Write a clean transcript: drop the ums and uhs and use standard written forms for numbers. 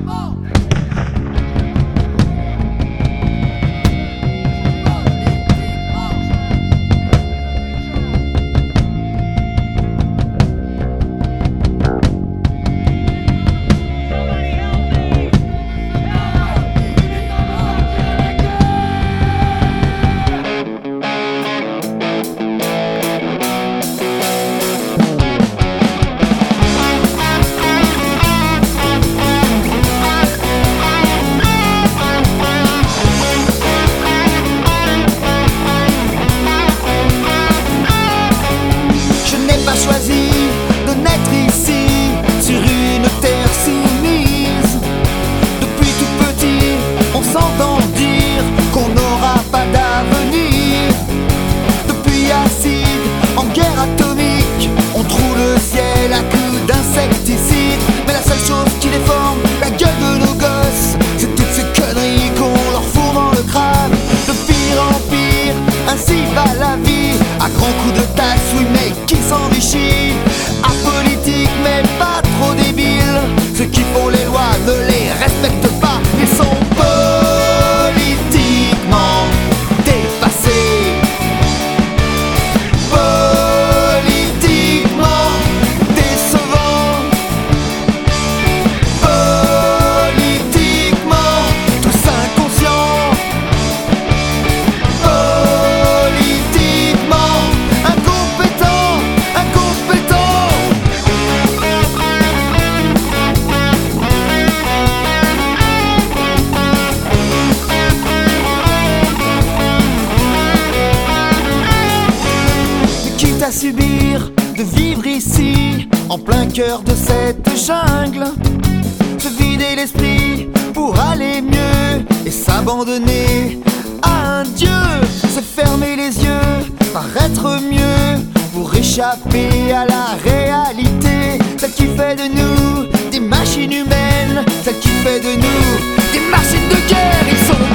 Mais la seule chose qui déforme la gueule de nos gosses, c'est toutes ces conneries qu'on leur fourre dans le crâne. De pire en pire, ainsi va la vie, à grands coups de taxes, oui mais qui s'enrichit. Apolitique mais pas trop débile, ceux qui font les lois ne les respectent pas. Ils sont politiquement dépassés, politiquement décevants, politiquement tous inconscients, politiquement incompétents, incompétents. Quitte à subir de vivre ici, en plein cœur de cette jungle, se vider l'esprit pour aller mieux et s'abandonner à un dieu, se fermer les yeux, paraître mieux pour échapper à la réalité, celle qui fait de nous des machines humaines, celle qui fait de nous des machines de guerre. Ils sont